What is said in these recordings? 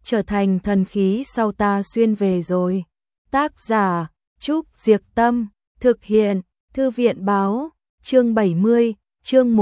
trở thành thần khí sau ta xuyên về rồi. Tác giả Trúc Diệc Tâm, thực hiện Thư viện Báo, chương 70, chương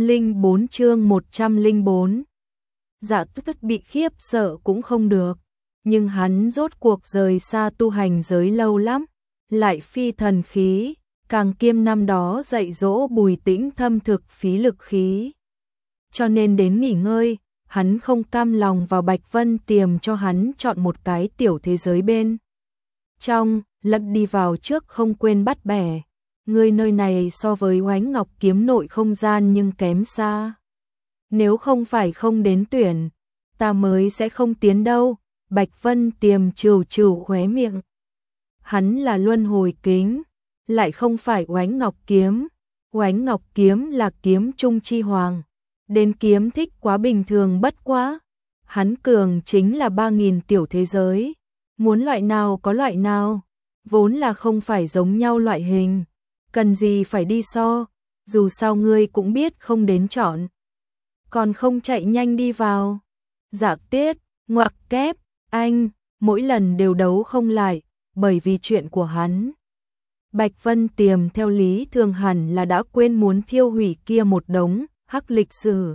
104. Dạ Tất bị khiếp sợ cũng không được, nhưng hắn rốt cuộc rời xa tu hành giới lâu lắm, lại phi thần khí, càng kiêm năm đó dạy dỗ Bùi Tĩnh Thâm thực phí lực khí. Cho nên đến nghỉ ngơi, hắn không cam lòng vào Bạch Vân Tiềm cho hắn chọn một cái tiểu thế giới bên trong, lật đi vào trước không quên bắt bẻ. Ngươi nơi này so với Oánh Ngọc Kiếm nội không gian nhưng kém xa. Nếu không phải không đến tuyển, ta mới sẽ không tiến đâu. Bạch Vân Tiềm trừ khóe miệng. Hắn là luân hồi kính, lại không phải Oánh Ngọc Kiếm. Oánh Ngọc Kiếm là kiếm trung chi hoàng. Đến kiếm thích quá bình thường bất quá. Hắn cường chính là 3.000 tiểu thế giới. Muốn loại nào có loại nào. Vốn là không phải giống nhau loại hình. Cần gì phải đi so. Dù sao ngươi cũng biết không đến chọn. Còn không chạy nhanh đi vào. Dạ Tiết, ngoặc kép, anh, mỗi lần đều đấu không lại. Bởi vì chuyện của hắn. Bạch Vân Tiềm theo lý thường hẳn là đã quên muốn thiêu hủy kia một đống hắc lịch sử.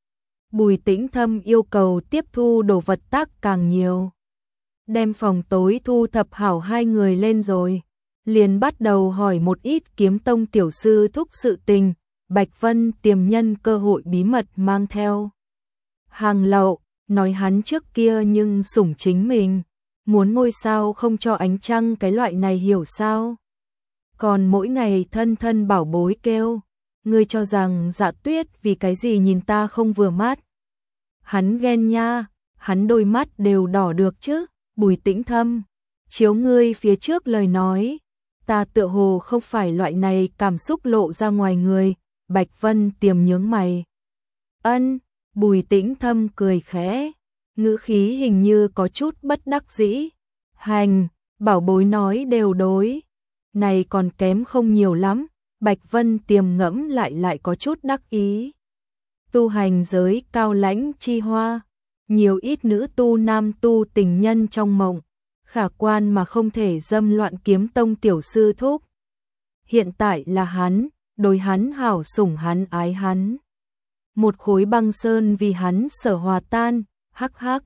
Bùi Tĩnh Thâm yêu cầu tiếp thu đồ vật tác càng nhiều. Đem phòng tối thu thập hảo hai người lên rồi. Liền bắt đầu hỏi một ít kiếm tông tiểu sư thúc sự tình. Bạch Vân Tiềm nhân cơ hội bí mật mang theo hàng lậu, nói hắn trước kia nhưng sủng chính mình. Muốn ngôi sao không cho ánh trăng cái loại này hiểu sao. Còn mỗi ngày thân thân bảo bối kêu. Ngươi cho rằng Dạ Tuyết vì cái gì nhìn ta không vừa mắt. Hắn ghen nha, hắn đôi mắt đều đỏ được chứ. Bùi Tĩnh Thâm, chiếu ngươi phía trước lời nói. Ta tựa hồ không phải loại này cảm xúc lộ ra ngoài người. Bạch Vân Tiềm nhướng mày. Ân, Bùi Tĩnh Thâm cười khẽ. Ngữ khí hình như có chút bất đắc dĩ. Hành, bảo bối nói đều đối. Này còn kém không nhiều lắm. Bạch Vân Tiềm ngẫm lại có chút đắc ý. Tu hành giới cao lãnh chi hoa. Nhiều ít nữ tu nam tu tình nhân trong mộng. Khả quan mà không thể dâm loạn kiếm tông tiểu sư thúc. Hiện tại là hắn, đối hắn hảo sủng hắn ái hắn. Một khối băng sơn vì hắn sở hòa tan, hắc hắc.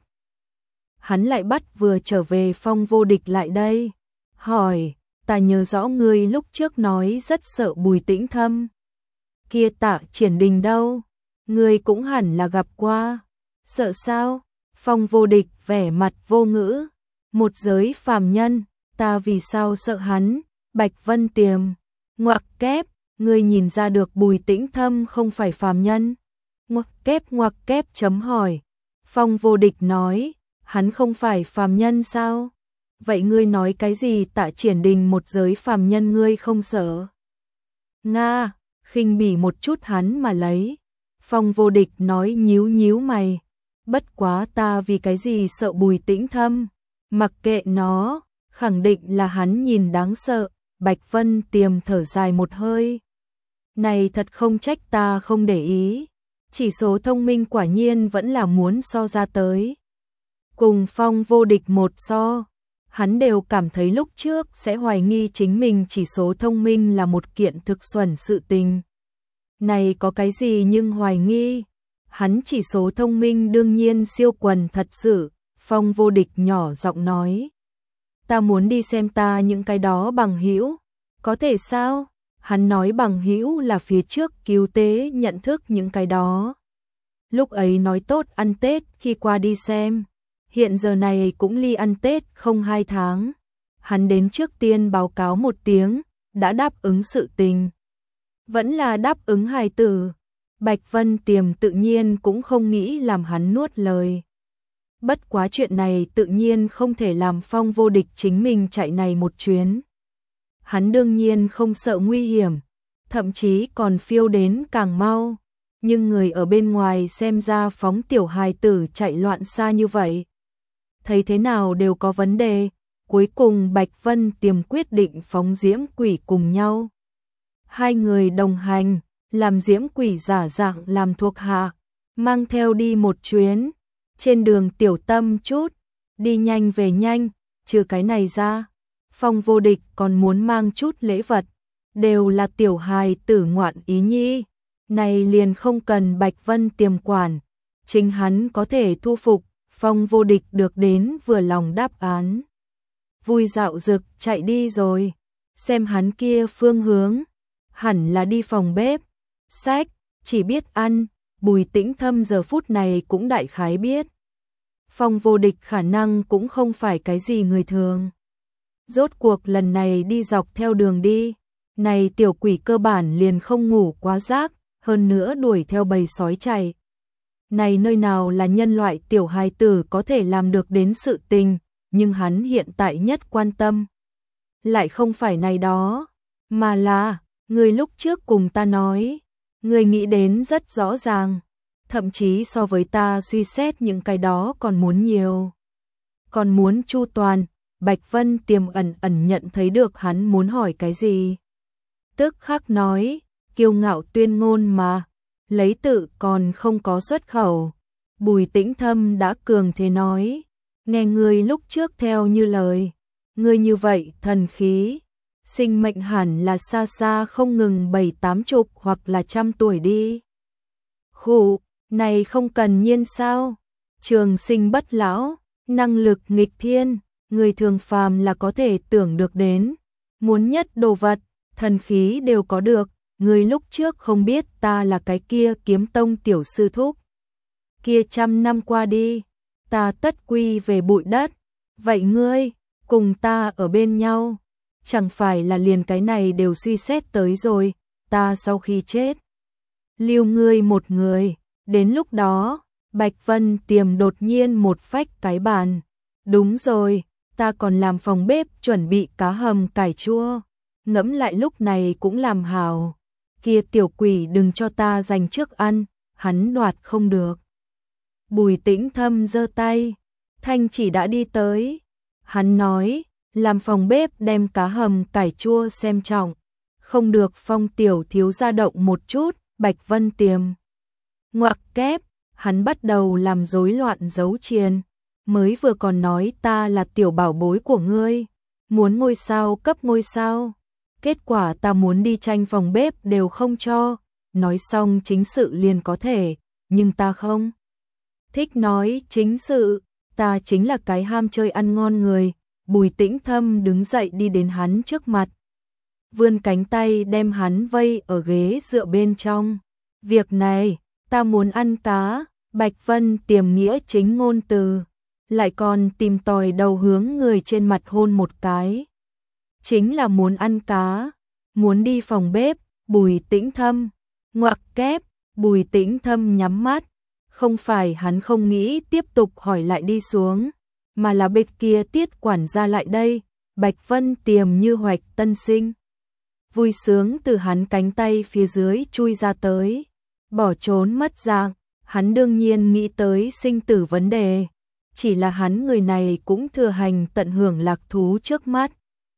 Hắn lại bắt vừa trở về Phong Vô Địch lại đây. Hỏi, ta nhớ rõ ngươi lúc trước nói rất sợ Bùi Tĩnh Thâm. Kia Tạ Triển Đình đâu? Ngươi cũng hẳn là gặp qua. Sợ sao? Phong Vô Địch vẻ mặt vô ngữ. Một giới phàm nhân, ta vì sao sợ hắn? Bạch Vân Tiềm, ngoặc kép, ngươi nhìn ra được Bùi Tĩnh Thâm không phải phàm nhân. Ngoặc kép chấm hỏi. Phong Vô Địch nói, hắn không phải phàm nhân sao? Vậy ngươi nói cái gì Tạ Triển Đình một giới phàm nhân ngươi không sợ? Nga, khinh bỉ một chút hắn mà lấy. Phong Vô Địch nói nhíu mày. Bất quá ta vì cái gì sợ Bùi Tĩnh Thâm? Mặc kệ nó, khẳng định là hắn nhìn đáng sợ. Bạch Vân Tiềm thở dài một hơi. Này thật không trách ta không để ý. Chỉ số thông minh quả nhiên vẫn là muốn so ra tới. Cùng Phong Vô Địch một so. Hắn đều cảm thấy lúc trước sẽ hoài nghi chính mình chỉ số thông minh là một kiện thực xuẩn sự tình. Này có cái gì nhưng hoài nghi. Hắn chỉ số thông minh đương nhiên siêu quần thật sự. Phong Vô Địch nhỏ giọng nói. Ta muốn đi xem ta những cái đó bằng hữu. Có thể sao? Hắn nói bằng hữu là phía trước cứu tế nhận thức những cái đó. Lúc ấy nói tốt ăn Tết khi qua đi xem. Hiện giờ này cũng ly ăn Tết không 2 tháng. Hắn đến trước tiên báo cáo một tiếng, đã đáp ứng sự tình. Vẫn là đáp ứng hài tử. Bạch Vân Tiềm tự nhiên cũng không nghĩ làm hắn nuốt lời. Bất quá chuyện này tự nhiên không thể làm Phong Vô Địch chính mình chạy này một chuyến. Hắn đương nhiên không sợ nguy hiểm, thậm chí còn phiêu đến càng mau. Nhưng người ở bên ngoài xem ra phóng tiểu hài tử chạy loạn xa như vậy. Thấy thế nào đều có vấn đề. Cuối cùng Bạch Vân Tiềm quyết định phóng Diễm Quỷ cùng nhau. Hai người đồng hành, làm Diễm Quỷ giả dạng làm thuộc hạ, mang theo đi một chuyến. Trên đường tiểu tâm chút, đi nhanh về nhanh, trừ cái này ra, Phong Vô Địch còn muốn mang chút lễ vật, đều là tiểu hài tử ngoạn ý nhi, này liền không cần Bạch Vân Tiềm quản, chính hắn có thể thu phục, Phong Vô Địch được đến vừa lòng đáp án. Vui dạo dực chạy đi rồi, xem hắn kia phương hướng, hẳn là đi phòng bếp, sách, chỉ biết ăn, Bùi Tĩnh Thâm giờ phút này cũng đại khái biết. Phong Vô Địch khả năng cũng không phải cái gì người thường. Rốt cuộc lần này đi dọc theo đường đi, này tiểu quỷ cơ bản liền không ngủ quá giấc, hơn nữa đuổi theo bầy sói chạy. Này nơi nào là nhân loại tiểu hài tử có thể làm được đến sự tình, nhưng hắn hiện tại nhất quan tâm. Lại không phải này đó, mà là, người lúc trước cùng ta nói, người nghĩ đến rất rõ ràng, thậm chí so với ta suy xét những cái đó còn muốn nhiều. Còn muốn chu toàn, Bạch Vân Tiềm ẩn nhận thấy được hắn muốn hỏi cái gì. Tức khắc nói, kiêu ngạo tuyên ngôn mà, lấy tự còn không có xuất khẩu. Bùi Tĩnh Thâm đã cường thế nói, nghe ngươi lúc trước theo như lời, ngươi như vậy thần khí, sinh mệnh hẳn là xa xa không ngừng 70-80 hoặc là 100 tuổi đi. Khụ, này không cần nhiên sao? Trường sinh bất lão, năng lực nghịch thiên, người thường phàm là có thể tưởng được đến, muốn nhất đồ vật, thần khí đều có được, người lúc trước không biết ta là cái kia Kiếm Tông tiểu sư thúc. Kia 100 năm qua đi, ta tất quy về bụi đất, vậy ngươi, cùng ta ở bên nhau, chẳng phải là liền cái này đều suy xét tới rồi, ta sau khi chết, lưu ngươi một người, đến lúc đó, Bạch Vân Tiềm đột nhiên một phách cái bàn, đúng rồi, ta còn làm phòng bếp chuẩn bị cá hầm cải chua, ngẫm lại lúc này cũng làm hào, kia tiểu quỷ đừng cho ta giành trước ăn, hắn đoạt không được. Bùi Tĩnh Thâm giơ tay, thanh chỉ đã đi tới, hắn nói, làm phòng bếp đem cá hầm cải chua xem trọng, không được Phong tiểu thiếu gia động một chút, Bạch Vân Tiềm. Ngoặc kép, hắn bắt đầu làm rối loạn dấu chiền, mới vừa còn nói ta là tiểu bảo bối của ngươi, muốn ngôi sao cấp ngôi sao, kết quả ta muốn đi tranh phòng bếp đều không cho, nói xong chính sự liền có thể, nhưng ta không thích nói chính sự, ta chính là cái ham chơi ăn ngon người. Bùi Tĩnh Thâm đứng dậy đi đến hắn trước mặt, vươn cánh tay đem hắn vây ở ghế dựa bên trong. Việc này, ta muốn ăn cá, Bạch Vân Tiềm nghĩa chính ngôn từ, lại còn tìm tòi đầu hướng người trên mặt hôn một cái. Chính là muốn ăn cá, muốn đi phòng bếp, Bùi Tĩnh Thâm, ngoặc kép, Bùi Tĩnh Thâm nhắm mắt, không phải hắn không nghĩ tiếp tục hỏi lại đi xuống, mà là bên kia Tiết quản gia lại đây, Bạch Vân Tiềm như hoạch tân sinh. Vui sướng từ hắn cánh tay phía dưới chui ra tới, bỏ trốn mất dạng, hắn đương nhiên nghĩ tới sinh tử vấn đề, chỉ là hắn người này cũng thừa hành tận hưởng lạc thú trước mắt.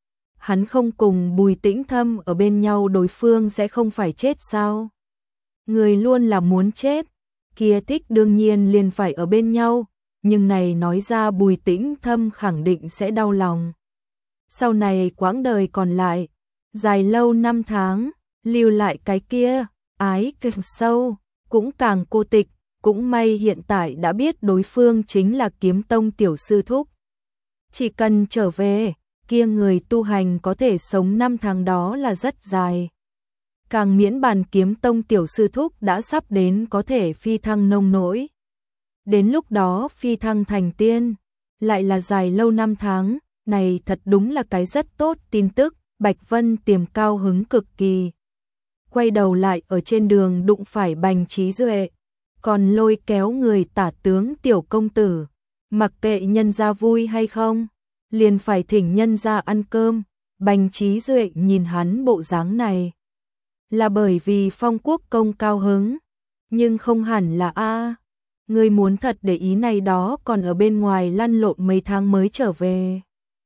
Hắn không cùng Bùi Tĩnh Thâm ở bên nhau đối phương sẽ không phải chết sao? Người luôn là muốn chết, kia thích đương nhiên liền phải ở bên nhau, nhưng này nói ra Bùi Tĩnh Thâm khẳng định sẽ đau lòng. Sau này quãng đời còn lại, dài lâu năm tháng, lưu lại cái kia, ái cực sâu, cũng càng cô tịch, cũng may hiện tại đã biết đối phương chính là Kiếm Tông tiểu sư thúc. Chỉ cần trở về, kia người tu hành có thể sống 5 tháng đó là rất dài. Càng miễn bàn Kiếm Tông tiểu sư thúc đã sắp đến có thể phi thăng nông nỗi. Đến lúc đó phi thăng thành tiên, lại là dài lâu 5 tháng, này thật đúng là cái rất tốt tin tức, Bạch Vân Tiềm cao hứng cực kỳ. Quay đầu lại ở trên đường đụng phải Bành Trí Duệ, còn lôi kéo người tả tướng tiểu công tử, mặc kệ nhân gia vui hay không, liền phải thỉnh nhân gia ăn cơm. Bành Trí Duệ nhìn hắn bộ dáng này, là bởi vì Phong Quốc công cao hứng, nhưng không hẳn là người muốn thật để ý này đó còn ở bên ngoài lăn lộn mấy tháng mới trở về.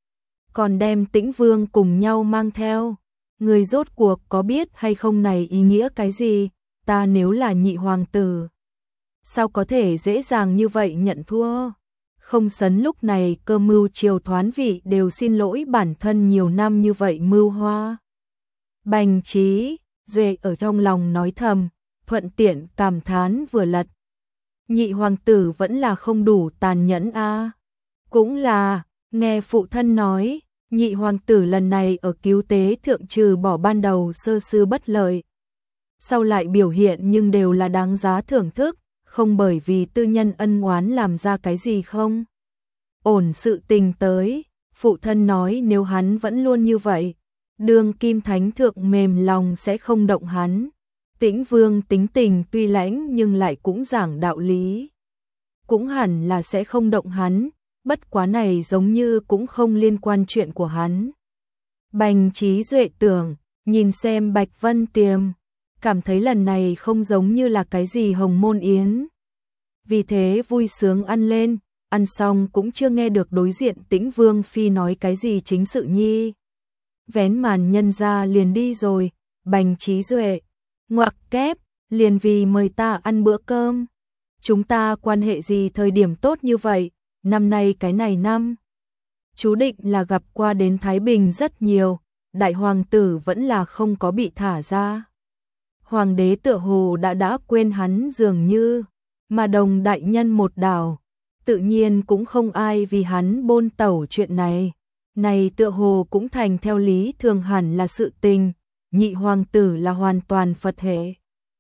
Còn đem Tĩnh Vương cùng nhau mang theo, người rốt cuộc có biết hay không này ý nghĩa cái gì, ta nếu là nhị hoàng tử, sao có thể dễ dàng như vậy nhận thua, Không sấn lúc này cơ mưu triều thoán vị đều xin lỗi bản thân nhiều năm như vậy mưu hoa. Bành Trí Duệ ở trong lòng nói thầm, thuận tiện cảm thán vừa lật. Nhị hoàng tử vẫn là không đủ tàn nhẫn a. Cũng là, nghe phụ thân nói, nhị hoàng tử lần này ở cứu tế thượng trừ bỏ ban đầu sơ sư bất lợi. Sau lại biểu hiện nhưng đều là đáng giá thưởng thức, không bởi vì tư nhân ân oán làm ra cái gì không. Ổn sự tình tới, phụ thân nói nếu hắn vẫn luôn như vậy, đương kim thánh thượng mềm lòng sẽ không động hắn. Tĩnh Vương tính tình tuy lãnh nhưng lại cũng giảng đạo lý. Cũng hẳn là sẽ không động hắn, bất quá này giống như cũng không liên quan chuyện của hắn. Bành Trí Duệ tưởng, nhìn xem Bạch Vân Tiềm, cảm thấy lần này không giống như là cái gì hồng môn yến. Vì thế vui sướng ăn lên, ăn xong cũng chưa nghe được đối diện Tĩnh Vương phi nói cái gì chính sự nhi. Vén màn nhân ra liền đi rồi, Bành Trí Duệ, ngoặc kép, liền vì mời ta ăn bữa cơm. Chúng ta quan hệ gì thời điểm tốt như vậy, năm nay cái này năm. Chú định là gặp qua đến Thái Bình rất nhiều, đại hoàng tử vẫn là không có bị thả ra. Hoàng đế tựa hồ đã quên hắn dường như, mà Đồng đại nhân một đảo, tự nhiên cũng không ai vì hắn bôn tẩu chuyện này. Này tựa hồ cũng thành theo lý thường hẳn là sự tình, nhị hoàng tử là hoàn toàn Phật hệ.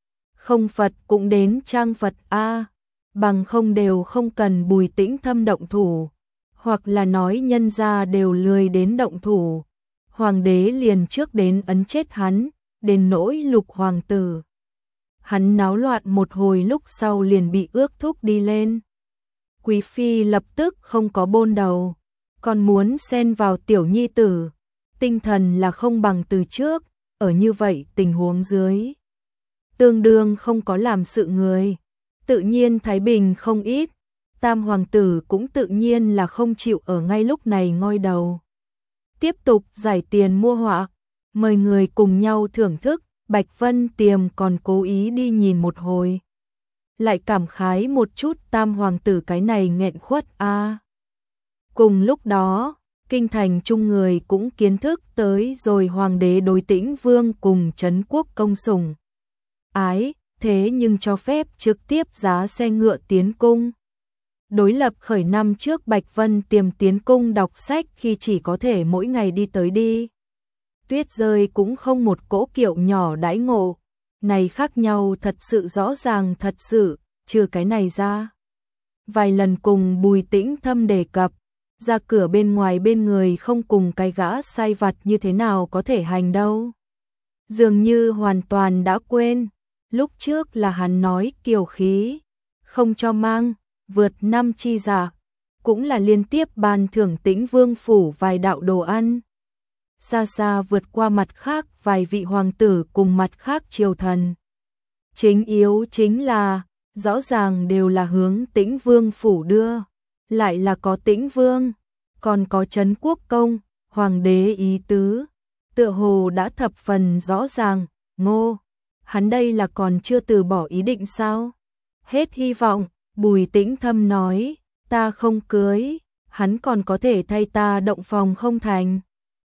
Không Phật cũng đến trang Phật a, bằng không đều không cần Bùi Tĩnh Thâm động thủ, hoặc là nói nhân gia đều lười đến động thủ. Hoàng đế liền trước đến ấn chết hắn, đến nỗi Lục hoàng tử. Hắn náo loạn một hồi lúc sau liền bị ước thúc đi lên. Quý phi lập tức không có bôn đầu, còn muốn xen vào tiểu nhi tử, tinh thần là không bằng từ trước, ở như vậy tình huống dưới. Tương đương không có làm sự người, tự nhiên Thái Bình không ít, tam hoàng tử cũng tự nhiên là không chịu ở ngay lúc này ngoi đầu. Tiếp tục giải tiền mua họa, mời người cùng nhau thưởng thức, Bạch Vân Tiềm còn cố ý đi nhìn một hồi. Lại cảm khái một chút tam hoàng tử cái này nghẹn khuất a. Cùng lúc đó, kinh thành chung người cũng kiến thức tới rồi hoàng đế đối Tĩnh Vương cùng Trấn Quốc công sủng ái, thế nhưng cho phép trực tiếp giá xe ngựa tiến cung. Đối lập khởi năm trước Bạch Vân Tiềm tiến cung đọc sách khi chỉ có thể mỗi ngày đi tới đi. Tuyết rơi cũng không một cỗ kiệu nhỏ đãi ngộ, này khác nhau thật sự rõ ràng thật sự, trừ cái này ra. Vài lần cùng Bùi Tĩnh Thâm đề cập, ra cửa bên ngoài bên người không cùng cái gã sai vặt như thế nào có thể hành đâu. Dường như hoàn toàn đã quên, lúc trước là hắn nói kiều khí, không cho mang, vượt năm chi giả, cũng là liên tiếp ban thưởng Tĩnh Vương phủ vài đạo đồ ăn. Xa xa vượt qua mặt khác vài vị hoàng tử cùng mặt khác triều thần. Chính yếu chính là, rõ ràng đều là hướng Tĩnh Vương phủ đưa, lại là có Tĩnh Vương, còn có Trấn Quốc công, hoàng đế ý tứ, tựa hồ đã thập phần rõ ràng. Ngô, hắn đây là còn chưa từ bỏ ý định sao? Hết hy vọng, Bùi Tĩnh Thâm nói, ta không cưới, hắn còn có thể thay ta động phòng không thành.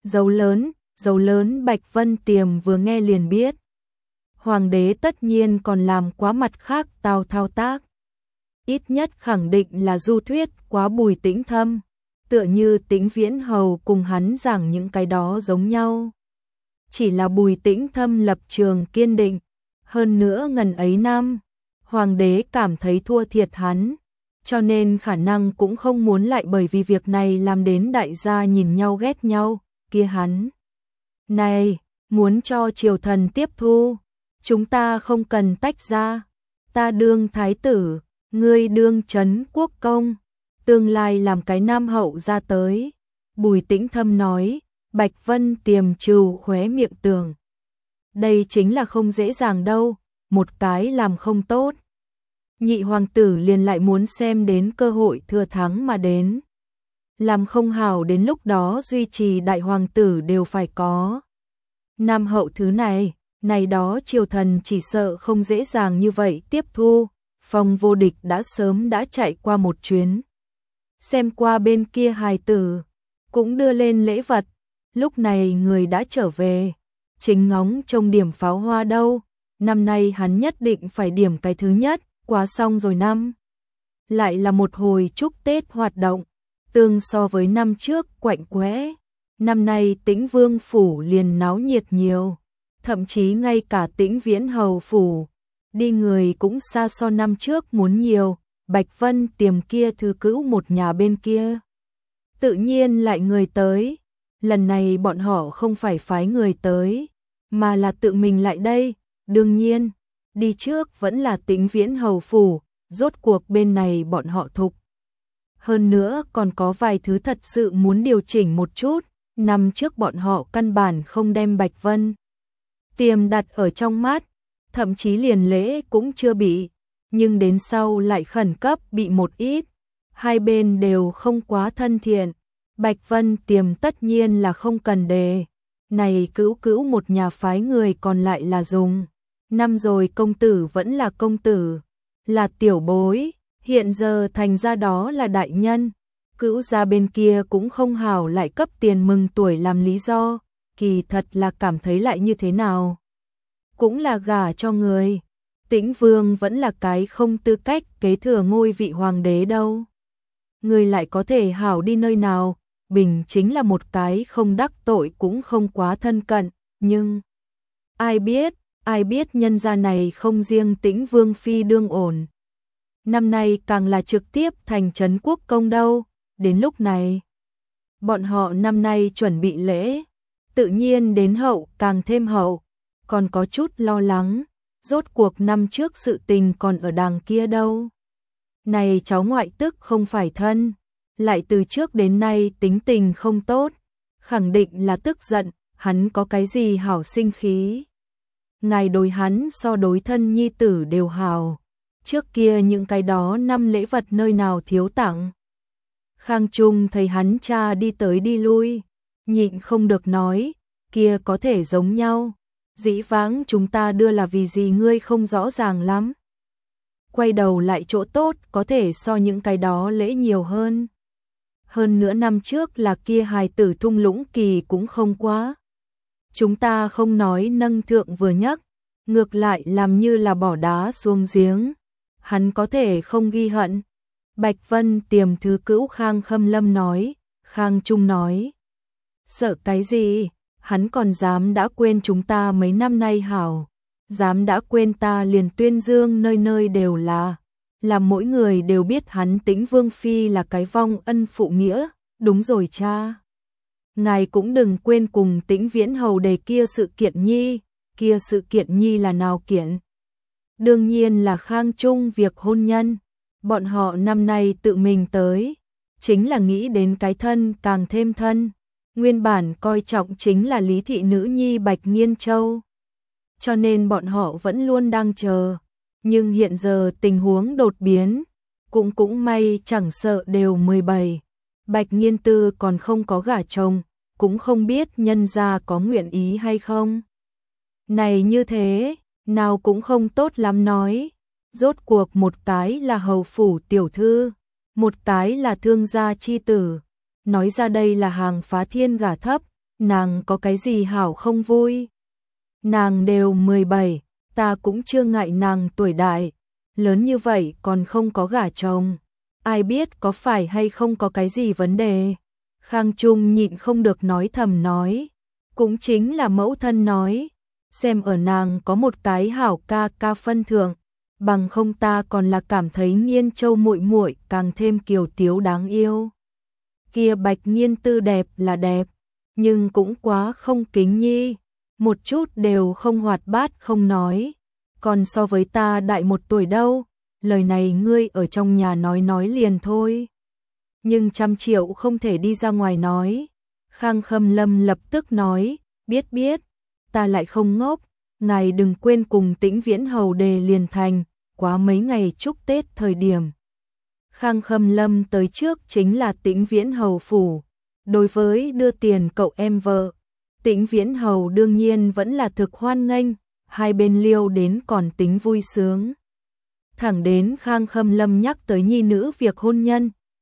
Dấu lớn Bạch Vân Tiềm vừa nghe liền biết. Hoàng đế tất nhiên còn làm quá mặt khác thao tác. Ít nhất khẳng định là du thuyết quá Bùi Tĩnh Thâm, tựa như Tĩnh Viễn Hầu cùng hắn giảng những cái đó giống nhau. Chỉ là Bùi Tĩnh Thâm lập trường kiên định, hơn nữa ngần ấy năm, hoàng đế cảm thấy thua thiệt hắn, cho nên khả năng cũng không muốn lại bởi vì việc này làm đến đại gia nhìn nhau ghét nhau, kia hắn. Này, muốn cho triều thần tiếp thu, chúng ta không cần tách ra, ta đương thái tử, ngươi đương Trấn Quốc công, tương lai làm cái nam hậu ra tới. Bùi Tĩnh Thâm nói, Bạch Vân Tiềm trừ khóe miệng tường. Đây chính là không dễ dàng đâu, một cái làm không tốt. Nhị hoàng tử liền lại muốn xem đến cơ hội thừa thắng mà đến. Làm không hảo đến lúc đó duy trì đại hoàng tử đều phải có. Nam hậu thứ này đó triều thần chỉ sợ không dễ dàng như vậy tiếp thu. Phong Vô Địch đã sớm chạy qua một chuyến. xem qua bên kia hài tử, cũng đưa lên lễ vật. Lúc này người đã trở về, chính ngóng trông điểm pháo hoa đâu. Năm nay hắn nhất định phải điểm cái thứ nhất, quá xong rồi năm. Lại là một hồi chúc Tết hoạt động, tương so với năm trước quạnh quẽ. Năm nay Tĩnh Vương phủ liền náo nhiệt nhiều, thậm chí ngay cả Tĩnh Viễn hầu phủ, đi người cũng xa so năm trước muốn nhiều. Bạch Vân Tiềm kia thư cữu một nhà bên kia, tự nhiên lại người tới. Lần này bọn họ không phải phái người tới, mà là tự mình lại đây. Đương nhiên, đi trước vẫn là Tĩnh Viễn hầu phủ, rốt cuộc bên này bọn họ thục. Hơn nữa còn có vài thứ thật sự muốn điều chỉnh một chút. Năm trước bọn họ căn bản không đem Bạch Vân Tiềm đặt ở trong mắt, thậm chí liền lễ cũng chưa bị, nhưng đến sau lại khẩn cấp bị một ít. Hai bên đều không quá thân thiện. Bạch Vân Tiềm tất nhiên là không cần đề. Này cữu cữu một nhà phái người còn lại là dùng. Năm rồi công tử vẫn là công tử, là tiểu bối, hiện giờ thành ra đó là đại nhân. Cữu gia bên kia cũng không hảo lại cấp tiền mừng tuổi làm lý do, kỳ thật là cảm thấy lại như thế nào. Cũng là gả cho người. Tĩnh Vương vẫn là cái không tư cách kế thừa ngôi vị hoàng đế đâu. Người lại có thể hảo đi nơi nào, Bình chính là một cái không đắc tội cũng không quá thân cận, nhưng ai biết nhân gia này không riêng Tĩnh Vương phi đương ổn. Năm nay càng là trực tiếp thành trấn quốc công đâu. Đến lúc này, bọn họ năm nay chuẩn bị lễ, tự nhiên đến hậu càng thêm hậu, còn có chút lo lắng, rốt cuộc năm trước sự tình còn ở đằng kia đâu. Này cháu ngoại tức không phải thân, lại từ trước đến nay tính tình không tốt, khẳng định là tức giận, hắn có cái gì hảo sinh khí. Ngài đối hắn so đối thân nhi tử đều hảo, trước kia những cái đó năm lễ vật nơi nào thiếu tặng. Khang Trung thấy hắn cha đi tới đi lui, nhịn không được nói, kia có thể giống nhau, dĩ vãng chúng ta đưa là vì gì ngươi không rõ ràng lắm. Quay đầu lại chỗ tốt có thể so những cái đó lễ nhiều hơn. Hơn nữa năm trước là kia hài tử thung lũng kỳ cũng không quá. Chúng ta không nói nâng thượng vừa nhấc, ngược lại làm như là bỏ đá xuống giếng. Hắn có thể không ghi hận. Bạch Vân Tiềm thứ cữu Khang Khâm Lâm nói, Khang Trung nói. Sợ cái gì, hắn còn dám đã quên chúng ta mấy năm nay hảo, dám đã quên ta liền tuyên dương nơi nơi đều là mỗi người đều biết hắn Tĩnh Vương phi là cái vong ân phụ nghĩa, đúng rồi cha. Ngài cũng đừng quên cùng Tĩnh Viễn hầu đề kia sự kiện nhi là nào kiện? Đương nhiên là Khang Trung việc hôn nhân. Bọn họ năm nay tự mình tới, chính là nghĩ đến cái thân càng thêm thân. Nguyên bản coi trọng chính là Lý thị nữ nhi Bạch Nghiên Châu. Cho nên bọn họ vẫn luôn đang chờ. Nhưng hiện giờ tình huống đột biến, cũng may chẳng sợ đều 17. Bạch Nghiên Tư còn không có gả chồng, cũng không biết nhân gia có nguyện ý hay không. Này như thế, nào cũng không tốt lắm nói. Rốt cuộc một cái là hầu phủ tiểu thư, một cái là thương gia chi tử. Nói ra đây là hàng phá thiên gả thấp, nàng có cái gì hảo không vui. Nàng đều 17, ta cũng chưa ngại nàng tuổi đại, lớn như vậy còn không có gả chồng. Ai biết có phải hay không có cái gì vấn đề. Khang Trung nhịn không được nói thầm nói, cũng chính là mẫu thân nói, xem ở nàng có một cái hảo ca ca phân thượng. Bằng không ta còn là cảm thấy Nghiên Châu muội muội càng thêm kiều tiếu đáng yêu. Kia Bạch Nghiên Tư đẹp là đẹp, nhưng cũng quá không kính nhi, một chút đều không hoạt bát không nói, còn so với ta đại một tuổi đâu, lời này ngươi ở trong nhà nói liền thôi. Nhưng 100 triệu không thể đi ra ngoài nói. Khang Khâm Lâm lập tức nói, biết, ta lại không ngốc. Ngài đừng quên cùng Tĩnh Viễn hầu đề liền thành, quá mấy ngày chúc Tết thời điểm. Khang Khâm Lâm tới trước chính là Tĩnh Viễn hầu phủ, đối với đưa tiền cậu em vợ, Tĩnh Viễn hầu đương nhiên vẫn là thực hoan nghênh, hai bên liêu đến còn tính vui sướng. Thẳng đến Khang Khâm Lâm nhắc tới nhi nữ việc hôn nhân,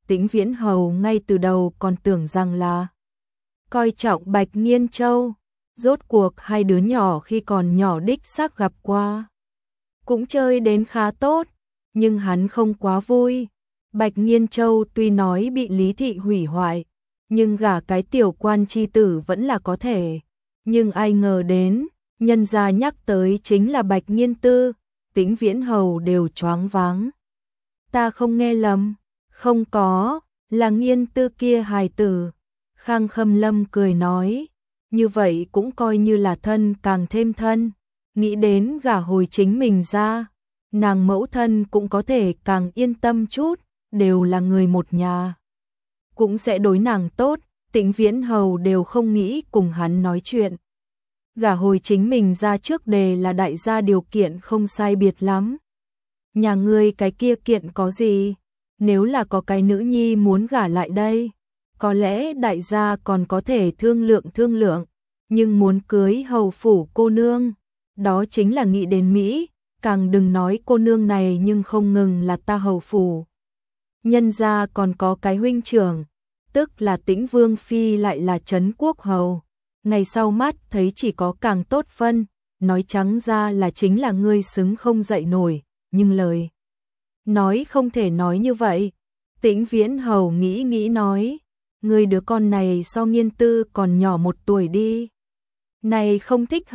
Tĩnh Viễn Hầu ngay từ đầu còn tưởng rằng là coi trọng Bạch Nghiên Châu. Rốt cuộc hai đứa nhỏ khi còn nhỏ đích xác gặp qua, cũng chơi đến khá tốt, nhưng hắn không quá vui. Bạch Nghiên Châu tuy nói bị Lý Thị hủy hoại, nhưng gả cái tiểu quan chi tử vẫn là có thể. Nhưng ai ngờ đến, nhân gia nhắc tới chính là Bạch Nghiên Tư, Tĩnh Viễn Hầu đều choáng váng. Ta không nghe lầm, không có, là Nghiên Tư kia hài tử. Khang Khâm Lâm cười nói, như vậy cũng coi như là thân càng thêm thân, nghĩ đến gả hồi chính mình ra, nàng mẫu thân cũng có thể càng yên tâm chút, đều là người một nhà, cũng sẽ đối nàng tốt. Tĩnh Viễn Hầu đều không nghĩ cùng hắn nói chuyện. Gả hồi chính mình ra trước đề là đại gia điều kiện không sai biệt lắm. Nhà ngươi cái kia kiện có gì? Nếu là có cái nữ nhi muốn gả lại đây, có lẽ đại gia còn có thể thương lượng, nhưng muốn cưới hầu phủ cô nương, đó chính là nghĩ đến Mỹ, càng đừng nói cô nương này nhưng không ngừng là ta hầu phủ. Nhân gia còn có cái huynh trưởng, tức là Tĩnh Vương Phi lại là Trấn Quốc Hầu. Ngày sau mắt thấy chỉ có càng tốt phân, nói trắng ra là chính là ngươi xứng không dậy nổi, nhưng lời nói không thể nói như vậy. Tĩnh Viễn Hầu nghĩ nói, ngươi đứa con này so Nghiên Tư còn nhỏ 1 tuổi đi. Này không thích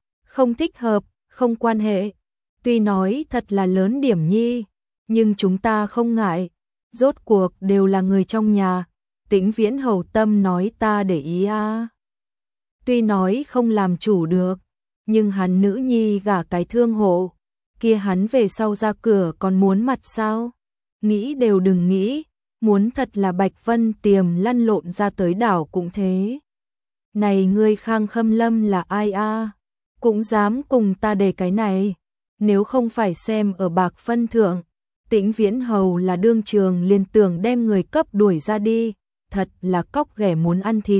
hợp, không quan hệ. Tuy nói thật là lớn điểm nhi, nhưng chúng ta không ngại, rốt cuộc đều là người trong nhà. Tĩnh Viễn Hầu tâm nói ta để ý a. Tuy nói không làm chủ được, nhưng hắn nữ nhi gả cái thương hộ, kia hắn về sau ra cửa còn muốn mặt sao? Nghĩ đều đừng nghĩ, muốn thật là Bạch Vân Tiềm lăn lộn ra tới đảo cũng thế. Này ngươi Khang Khâm Lâm là ai a? Cũng dám cùng ta đề cái này, nếu không phải xem ở bạc phân thượng, Tĩnh Viễn Hầu là đương trường liền tưởng đem người cấp đuổi ra đi, thật là cóc ghẻ muốn ăn thịt.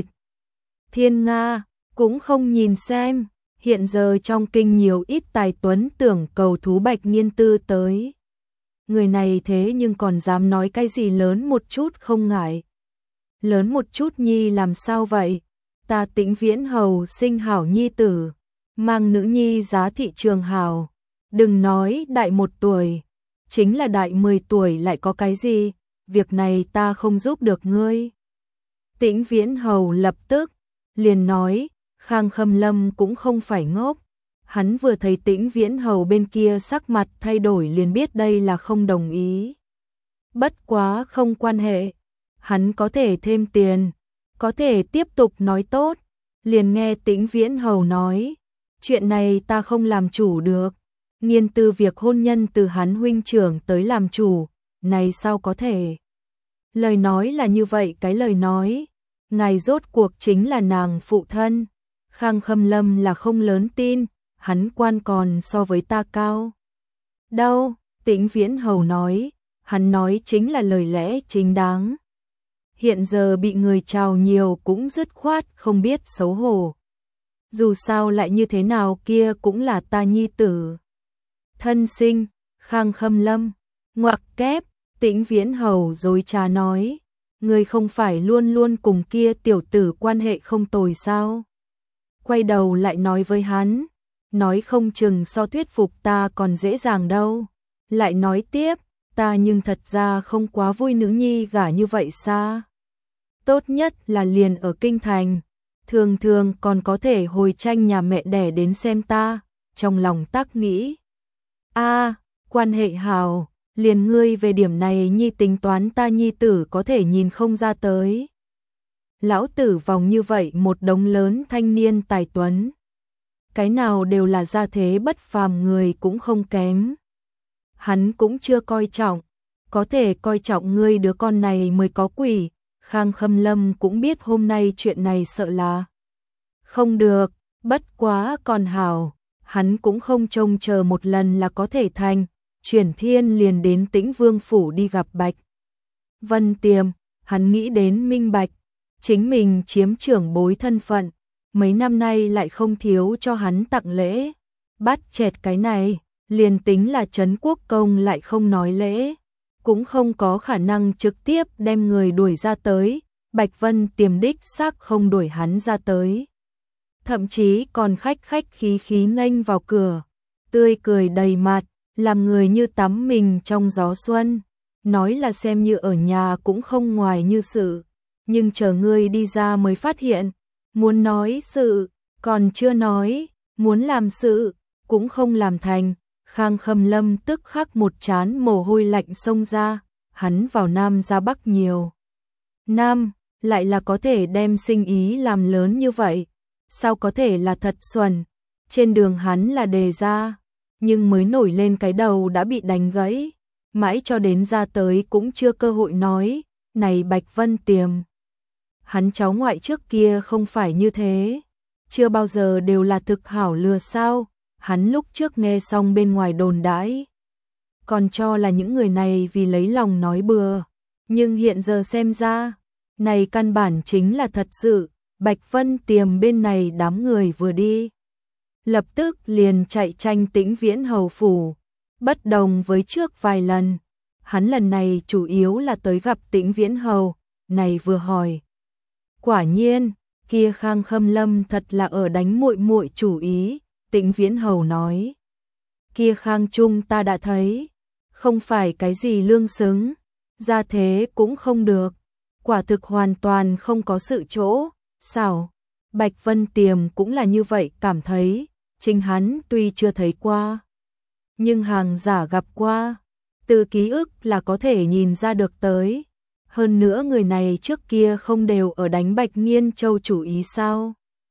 Thiên Nga, cũng không nhìn xem, hiện giờ trong kinh nhiều ít tài tuấn tưởng cầu thú Bạch Nghiên Tư tới. Người này thế nhưng còn dám nói cái gì lớn một chút không ngại. Lớn một chút nhi làm sao vậy? Ta Tĩnh Viễn Hầu sinh hảo nhi tử, mang nữ nhi giá thị trường hảo. Đừng nói đại 1 tuổi, chính là đại 10 tuổi lại có cái gì, việc này ta không giúp được ngươi. Tĩnh Viễn Hầu lập tức liền nói, Khang Khâm Lâm cũng không phải ngốc. Hắn vừa thấy Tĩnh Viễn Hầu bên kia sắc mặt thay đổi liền biết đây là không đồng ý. Bất quá không quan hệ, hắn có thể thêm tiền, có thể tiếp tục nói tốt. Liền nghe Tĩnh Viễn Hầu nói, chuyện này ta không làm chủ được. Nghiên Tư việc hôn nhân từ hắn huynh trưởng tới làm chủ, này sao có thể? Lời nói là như vậy cái lời nói, ngài rốt cuộc chính là nàng phụ thân. Khang Khâm Lâm là không lớn tin, hắn quan còn so với ta cao. Đâu, Tĩnh Viễn Hầu nói, hắn nói chính là lời lẽ chính đáng. Hiện giờ bị người chào nhiều cũng dứt khoát không biết xấu hổ. Dù sao lại như thế nào kia cũng là ta nhi tử. Thân sinh, Khang Khâm Lâm, ngoặc kép, Tĩnh Viễn Hầu dối trá nói, người không phải luôn luôn cùng kia tiểu tử quan hệ không tồi sao? Quay đầu lại nói với hắn, nói không chừng so thuyết phục ta còn dễ dàng đâu. Lại nói tiếp, ta nhưng thật ra không quá vui nữ nhi gả như vậy xa. Tốt nhất là liền ở kinh thành, thường thường còn có thể hồi tranh nhà mẹ đẻ đến xem ta, trong lòng tác nghĩ. Quan hệ hào, liền ngươi về điểm này nhi tính toán ta nhi tử có thể nhìn không ra tới. Lão tử vòng như vậy một đống lớn thanh niên tài tuấn. Cái nào đều là gia thế bất phàm người cũng không kém. Hắn cũng chưa coi trọng, có thể coi trọng ngươi đứa con này mới có quỷ. Khang Khâm Lâm cũng biết hôm nay chuyện này sợ là không được, bất quá còn hảo, hắn cũng không trông chờ một lần là có thể thành, chuyển thiên liền đến Tĩnh Vương phủ đi gặp Bạch Vân Tiềm. Hắn nghĩ đến minh bạch, chính mình chiếm trưởng bối thân phận, mấy năm nay lại không thiếu cho hắn tặng lễ, bắt chẹt cái này, liền tính là Trấn Quốc công lại không nói lễ, cũng không có khả năng trực tiếp đem người đuổi ra tới, Bạch Vân Tiềm đích xác không đuổi hắn ra tới. Thậm chí còn khách khí khí nghênh vào cửa, tươi cười đầy mặt, làm người như tắm mình trong gió xuân, nói là xem như ở nhà cũng không ngoài như sự, nhưng chờ ngươi đi ra mới phát hiện, muốn nói sự, còn chưa nói, muốn làm sự, cũng không làm thành. Khang Khâm Lâm tức khắc một trán mồ hôi lạnh xông ra, hắn vào Nam ra Bắc nhiều năm, lại là có thể đem sinh ý làm lớn như vậy, sao có thể là thật xuẩn, trên đường hắn là đề ra, nhưng mới nổi lên cái đầu đã bị đánh gãy, mãi cho đến ra tới cũng chưa cơ hội nói, này Bạch Vân Tiềm. Hắn cháu ngoại trước kia không phải như thế, chưa bao giờ đều là thực hảo lừa sao, hắn lúc trước nghe xong bên ngoài đồn đãi, còn cho là những người này vì lấy lòng nói bừa, nhưng hiện giờ xem ra, này căn bản chính là thật sự, Bạch Vân Tiềm bên này đám người vừa đi. Lập tức liền chạy tranh Tĩnh Viễn Hầu phủ, bất đồng với trước vài lần, hắn lần này chủ yếu là tới gặp Tĩnh Viễn Hầu, này vừa hỏi. Quả nhiên, kia Khang Khâm Lâm thật là ở đánh muội muội chủ ý, Tĩnh Viễn Hầu nói. Kia Khang Trung ta đã thấy, không phải cái gì lương xứng, ra thế cũng không được, quả thực hoàn toàn không có sự chỗ, xảo. Bạch Vân Tiềm cũng là như vậy cảm thấy, chính hắn tuy chưa thấy qua, nhưng hàng giả gặp qua, từ ký ức là có thể nhìn ra được tới. Hơn nữa người này trước kia không đều ở đánh Bạch Nghiên Châu chủ ý sao.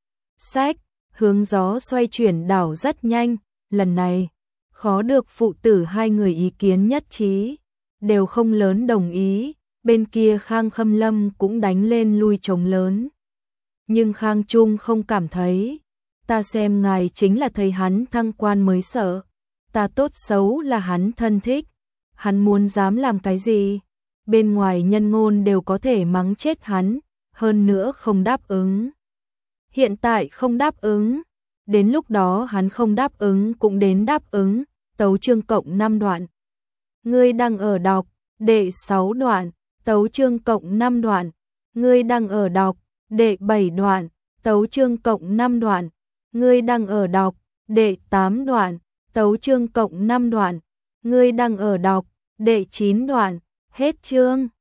Sách, hướng gió xoay chuyển đảo rất nhanh, lần này, khó được phụ tử hai người ý kiến nhất trí, đều không lớn đồng ý, bên kia Khang Khâm Lâm cũng đánh lên lui chống lớn. Nhưng Khang Trung không cảm thấy, ta xem ngài chính là thấy hắn thăng quan mới sợ, ta tốt xấu là hắn thân thích, hắn muốn dám làm cái gì, bên ngoài nhân ngôn đều có thể mắng chết hắn, hơn nữa không đáp ứng. Hiện tại không đáp ứng, đến lúc đó hắn không đáp ứng cũng đến đáp ứng, tấu chương cộng 5 đoạn. Ngươi đang ở đọc, đệ 6 đoạn, tấu chương cộng 5 đoạn, ngươi đang ở đọc, đệ 7 đoạn, tấu chương cộng 5 đoạn, ngươi đang ở đọc, đệ 8 đoạn, tấu chương cộng 5 đoạn, ngươi đang ở đọc, đệ 9 đoạn, hết chương.